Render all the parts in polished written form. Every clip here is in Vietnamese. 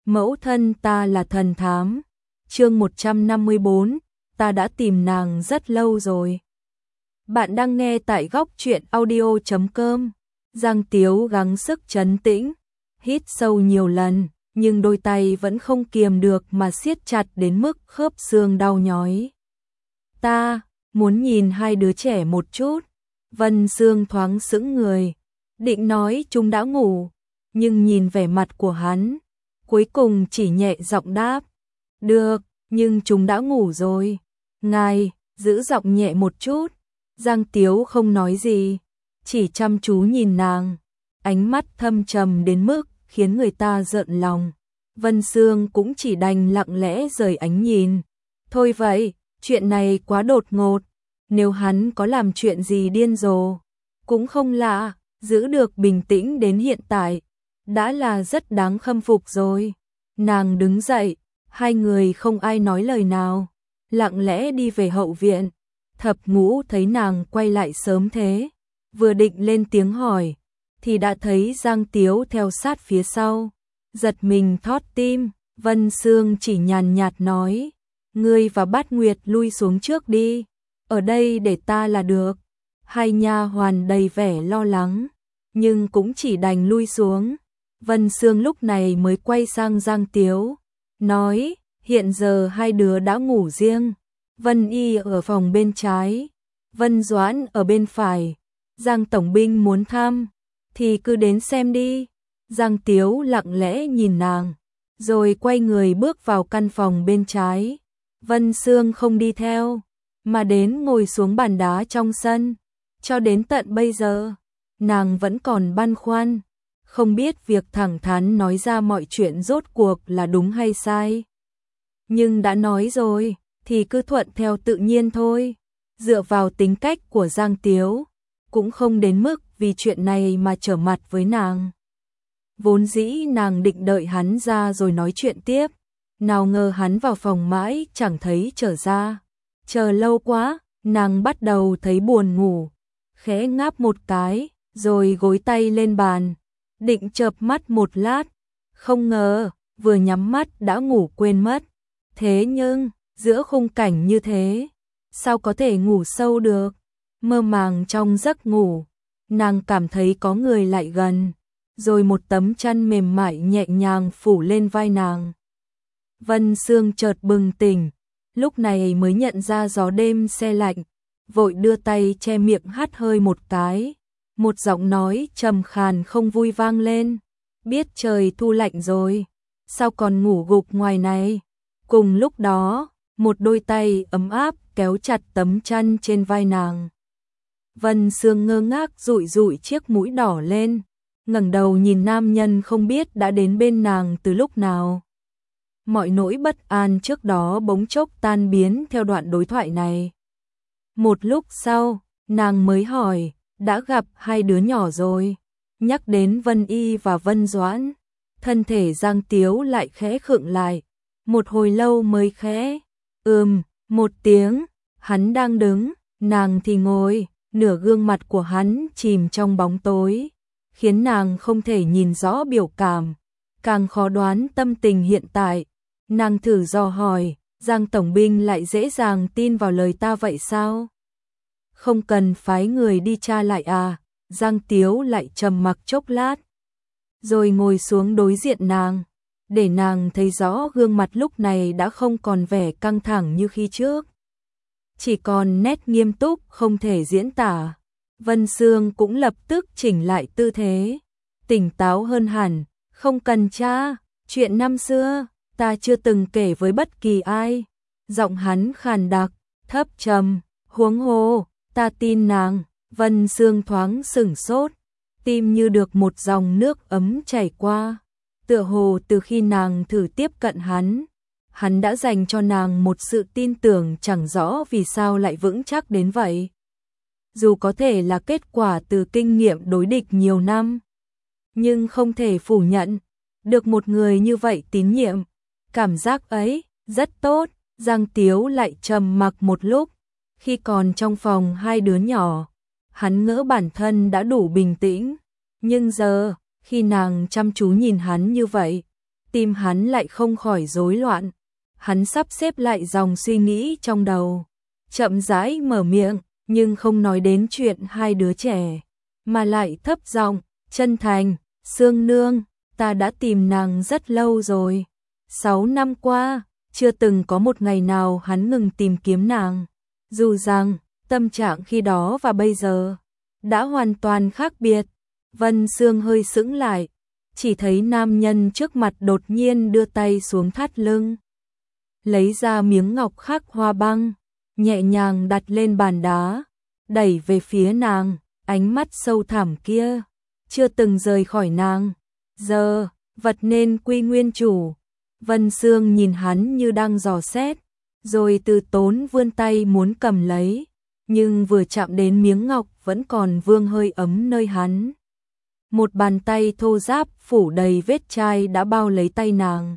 Mẫu thân ta là thần thám. Chương 154, ta đã tìm nàng rất lâu rồi. Bạn đang nghe tại góc truyện audio.com. Giang Tiếu gắng sức trấn tĩnh, hít sâu nhiều lần, nhưng đôi tay vẫn không kiềm được mà siết chặt đến mức khớp xương đau nhói. Ta muốn nhìn hai đứa trẻ một chút. Vân Sương thoáng sững người, định nói chúng đã ngủ, nhưng nhìn vẻ mặt của hắn, cuối cùng chỉ nhẹ giọng đáp, được, nhưng chúng đã ngủ rồi. Ngài, giữ giọng nhẹ một chút. Giang Tiếu không nói gì, chỉ chăm chú nhìn nàng, ánh mắt thâm trầm đến mức khiến người ta rợn lòng. Vân Sương cũng chỉ đành lặng lẽ rời ánh nhìn. Thôi vậy, chuyện này quá đột ngột, nếu hắn có làm chuyện gì điên rồ, cũng không lạ, giữ được bình tĩnh đến hiện tại, đã là rất đáng khâm phục rồi. Nàng đứng dậy, hai người không ai nói lời nào, lặng lẽ đi về hậu viện. Thập Ngũ thấy nàng quay lại sớm thế, vừa định lên tiếng hỏi, thì đã thấy Giang Tiếu theo sát phía sau, giật mình thót tim. Vân Sương chỉ nhàn nhạt nói, ngươi và Bát Nguyệt lui xuống trước đi, ở đây để ta là được. Hai nha hoàn đầy vẻ lo lắng, nhưng cũng chỉ đành lui xuống. Vân Sương lúc này mới quay sang Giang Tiếu, nói, hiện giờ hai đứa đã ngủ riêng. Vân Y ở phòng bên trái, Vân Doãn ở bên phải. Giang tổng binh muốn thăm, thì cứ đến xem đi. Giang Tiếu lặng lẽ nhìn nàng, rồi quay người bước vào căn phòng bên trái. Vân Sương không đi theo, mà đến ngồi xuống bàn đá trong sân. Cho đến tận bây giờ, nàng vẫn còn băn khoăn, không biết việc thẳng thắn nói ra mọi chuyện rốt cuộc là đúng hay sai. Nhưng đã nói rồi, thì cứ thuận theo tự nhiên thôi. Dựa vào tính cách của Giang Tiếu, cũng không đến mức vì chuyện này mà trở mặt với nàng. Vốn dĩ nàng định đợi hắn ra rồi nói chuyện tiếp, nào ngờ hắn vào phòng mãi chẳng thấy trở ra. Chờ lâu quá, nàng bắt đầu thấy buồn ngủ, khẽ ngáp một cái, rồi gối tay lên bàn, định chợp mắt một lát, không ngờ, vừa nhắm mắt đã ngủ quên mất. Thế nhưng, giữa khung cảnh như thế, sao có thể ngủ sâu được? Mơ màng trong giấc ngủ, nàng cảm thấy có người lại gần, rồi một tấm chăn mềm mại nhẹ nhàng phủ lên vai nàng. Vân Sương chợt bừng tỉnh, lúc này mới nhận ra gió đêm se lạnh, vội đưa tay che miệng hắt hơi một cái. Một giọng nói trầm khàn không vui vang lên, biết trời thu lạnh rồi, sao còn ngủ gục ngoài này? Cùng lúc đó, một đôi tay ấm áp kéo chặt tấm chăn trên vai nàng. Vân Sương ngơ ngác dụi dụi chiếc mũi đỏ lên, ngẩng đầu nhìn nam nhân không biết đã đến bên nàng từ lúc nào. Mọi nỗi bất an trước đó bỗng chốc tan biến theo đoạn đối thoại này. Một lúc sau, nàng mới hỏi, đã gặp hai đứa nhỏ rồi? Nhắc đến Vân Y và Vân Doãn, thân thể Giang Tiếu lại khẽ khựng lại, một hồi lâu mới khẽ một tiếng. Hắn đang đứng, nàng thì ngồi, nửa gương mặt của hắn chìm trong bóng tối, khiến nàng không thể nhìn rõ biểu cảm, càng khó đoán tâm tình hiện tại. Nàng thử dò hỏi, Giang tổng binh lại dễ dàng tin vào lời ta vậy sao? Không cần phái người đi tra lại à? Giang Tiếu lại trầm mặc chốc lát, rồi ngồi xuống đối diện nàng, để nàng thấy rõ gương mặt lúc này đã không còn vẻ căng thẳng như khi trước, chỉ còn nét nghiêm túc không thể diễn tả. Vân Sương cũng lập tức chỉnh lại tư thế, tỉnh táo hơn hẳn, không cần tra, chuyện năm xưa, ta chưa từng kể với bất kỳ ai. Giọng hắn khàn đặc, thấp trầm, huống hồ, ta tin nàng. Vân Sương thoáng sửng sốt, tim như được một dòng nước ấm chảy qua, tựa hồ từ khi nàng thử tiếp cận hắn đã dành cho nàng một sự tin tưởng chẳng rõ vì sao lại vững chắc đến vậy. Dù có thể là kết quả từ kinh nghiệm đối địch nhiều năm, nhưng không thể phủ nhận, được một người như vậy tín nhiệm, cảm giác ấy rất tốt. Giang Tiếu lại trầm mặc một lúc, khi còn trong phòng hai đứa nhỏ, hắn ngỡ bản thân đã đủ bình tĩnh, nhưng giờ, khi nàng chăm chú nhìn hắn như vậy, tim hắn lại không khỏi rối loạn. Hắn sắp xếp lại dòng suy nghĩ trong đầu, chậm rãi mở miệng, nhưng không nói đến chuyện hai đứa trẻ, mà lại thấp giọng, chân thành, Sương nương, ta đã tìm nàng rất lâu rồi. 6 năm qua, chưa từng có một ngày nào hắn ngừng tìm kiếm nàng. Dù rằng, tâm trạng khi đó và bây giờ đã hoàn toàn khác biệt. Vân Sương hơi sững lại, chỉ thấy nam nhân trước mặt đột nhiên đưa tay xuống thắt lưng, lấy ra miếng ngọc khắc hoa băng, nhẹ nhàng đặt lên bàn đá, đẩy về phía nàng, ánh mắt sâu thẳm kia chưa từng rời khỏi nàng. Giờ, vật nên quy nguyên chủ. Vân Sương nhìn hắn như đang dò xét, rồi từ tốn vươn tay muốn cầm lấy, nhưng vừa chạm đến miếng ngọc vẫn còn vương hơi ấm nơi hắn. Một bàn tay thô ráp phủ đầy vết chai đã bao lấy tay nàng.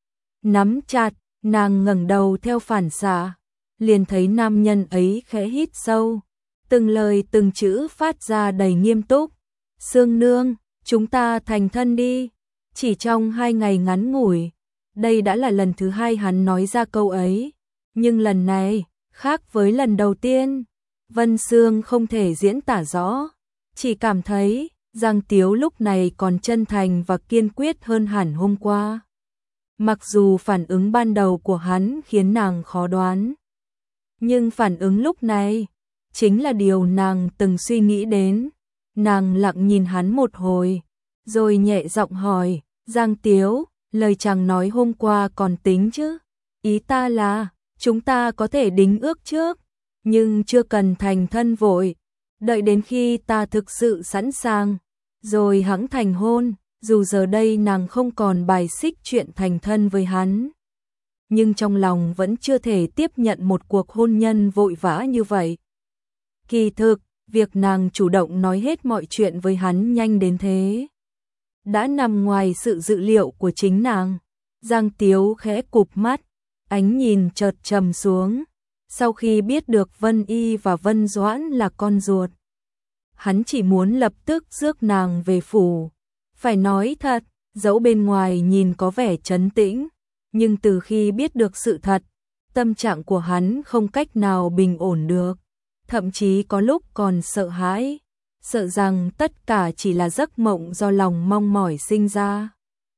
Nắm chặt, nàng ngẩng đầu theo phản xạ, liền thấy nam nhân ấy khẽ hít sâu, từng lời từng chữ phát ra đầy nghiêm túc. Sương nương, chúng ta thành thân đi. Chỉ trong 2 ngày ngắn ngủi, đây đã là lần thứ 2 hắn nói ra câu ấy, nhưng lần này khác với lần đầu tiên. Vân Sương không thể diễn tả rõ, chỉ cảm thấy Giang Tiếu lúc này còn chân thành và kiên quyết hơn hẳn hôm qua. Mặc dù phản ứng ban đầu của hắn khiến nàng khó đoán, nhưng phản ứng lúc này chính là điều nàng từng suy nghĩ đến. Nàng lặng nhìn hắn một hồi, rồi nhẹ giọng hỏi, Giang Tiếu, lời chàng nói hôm qua còn tính chứ? Ý ta là, chúng ta có thể đính ước trước, nhưng chưa cần thành thân vội, đợi đến khi ta thực sự sẵn sàng, rồi hẵng thành hôn. Dù giờ đây nàng không còn bài xích chuyện thành thân với hắn, nhưng trong lòng vẫn chưa thể tiếp nhận một cuộc hôn nhân vội vã như vậy. Kỳ thực, việc nàng chủ động nói hết mọi chuyện với hắn nhanh đến thế đã nằm ngoài sự dự liệu của chính nàng. Giang Tiếu khẽ cụp mắt, ánh nhìn chợt trầm xuống. Sau khi biết được Vân Y và Vân Doãn là con ruột, hắn chỉ muốn lập tức rước nàng về phủ. Phải nói thật, dẫu bên ngoài nhìn có vẻ trấn tĩnh, nhưng từ khi biết được sự thật, tâm trạng của hắn không cách nào bình ổn được. Thậm chí có lúc còn sợ hãi, sợ rằng tất cả chỉ là giấc mộng do lòng mong mỏi sinh ra.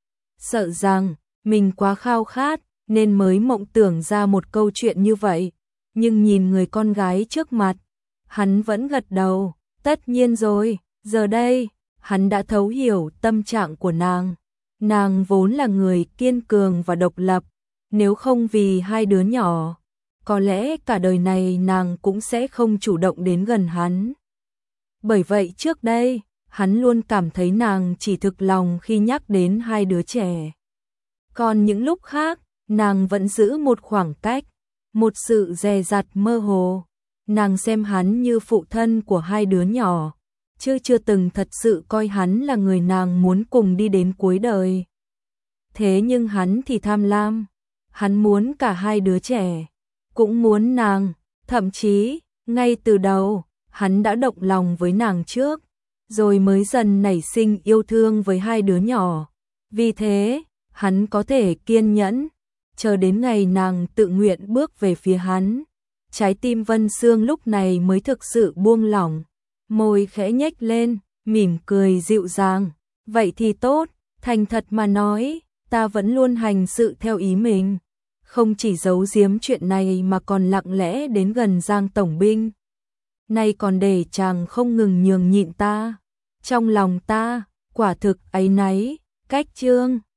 Sợ rằng mình quá khao khát nên mới mộng tưởng ra một câu chuyện như vậy. Nhưng nhìn người con gái trước mặt, hắn vẫn gật đầu. Tất nhiên rồi, giờ đây, hắn đã thấu hiểu tâm trạng của nàng. Nàng vốn là người kiên cường và độc lập, nếu không vì 2 đứa nhỏ, có lẽ cả đời này nàng cũng sẽ không chủ động đến gần hắn. Bởi vậy trước đây, hắn luôn cảm thấy nàng chỉ thực lòng khi nhắc đến 2 đứa trẻ. Còn những lúc khác, nàng vẫn giữ một khoảng cách, một sự dè dặt mơ hồ. Nàng xem hắn như phụ thân của 2 đứa nhỏ, chứ chưa từng thật sự coi hắn là người nàng muốn cùng đi đến cuối đời. Thế nhưng hắn thì tham lam, hắn muốn cả 2 đứa trẻ, cũng muốn nàng, thậm chí, ngay từ đầu, hắn đã động lòng với nàng trước, rồi mới dần nảy sinh yêu thương với 2 đứa nhỏ. Vì thế, hắn có thể kiên nhẫn, chờ đến ngày nàng tự nguyện bước về phía hắn. Trái tim Vân Sương lúc này mới thực sự buông lỏng, môi khẽ nhếch lên, mỉm cười dịu dàng. Vậy thì tốt, thành thật mà nói, ta vẫn luôn hành sự theo ý mình, không chỉ giấu giếm chuyện này mà còn lặng lẽ đến gần Giang tổng binh. Nay còn để chàng không ngừng nhường nhịn ta, trong lòng ta, quả thực áy náy. Cách chương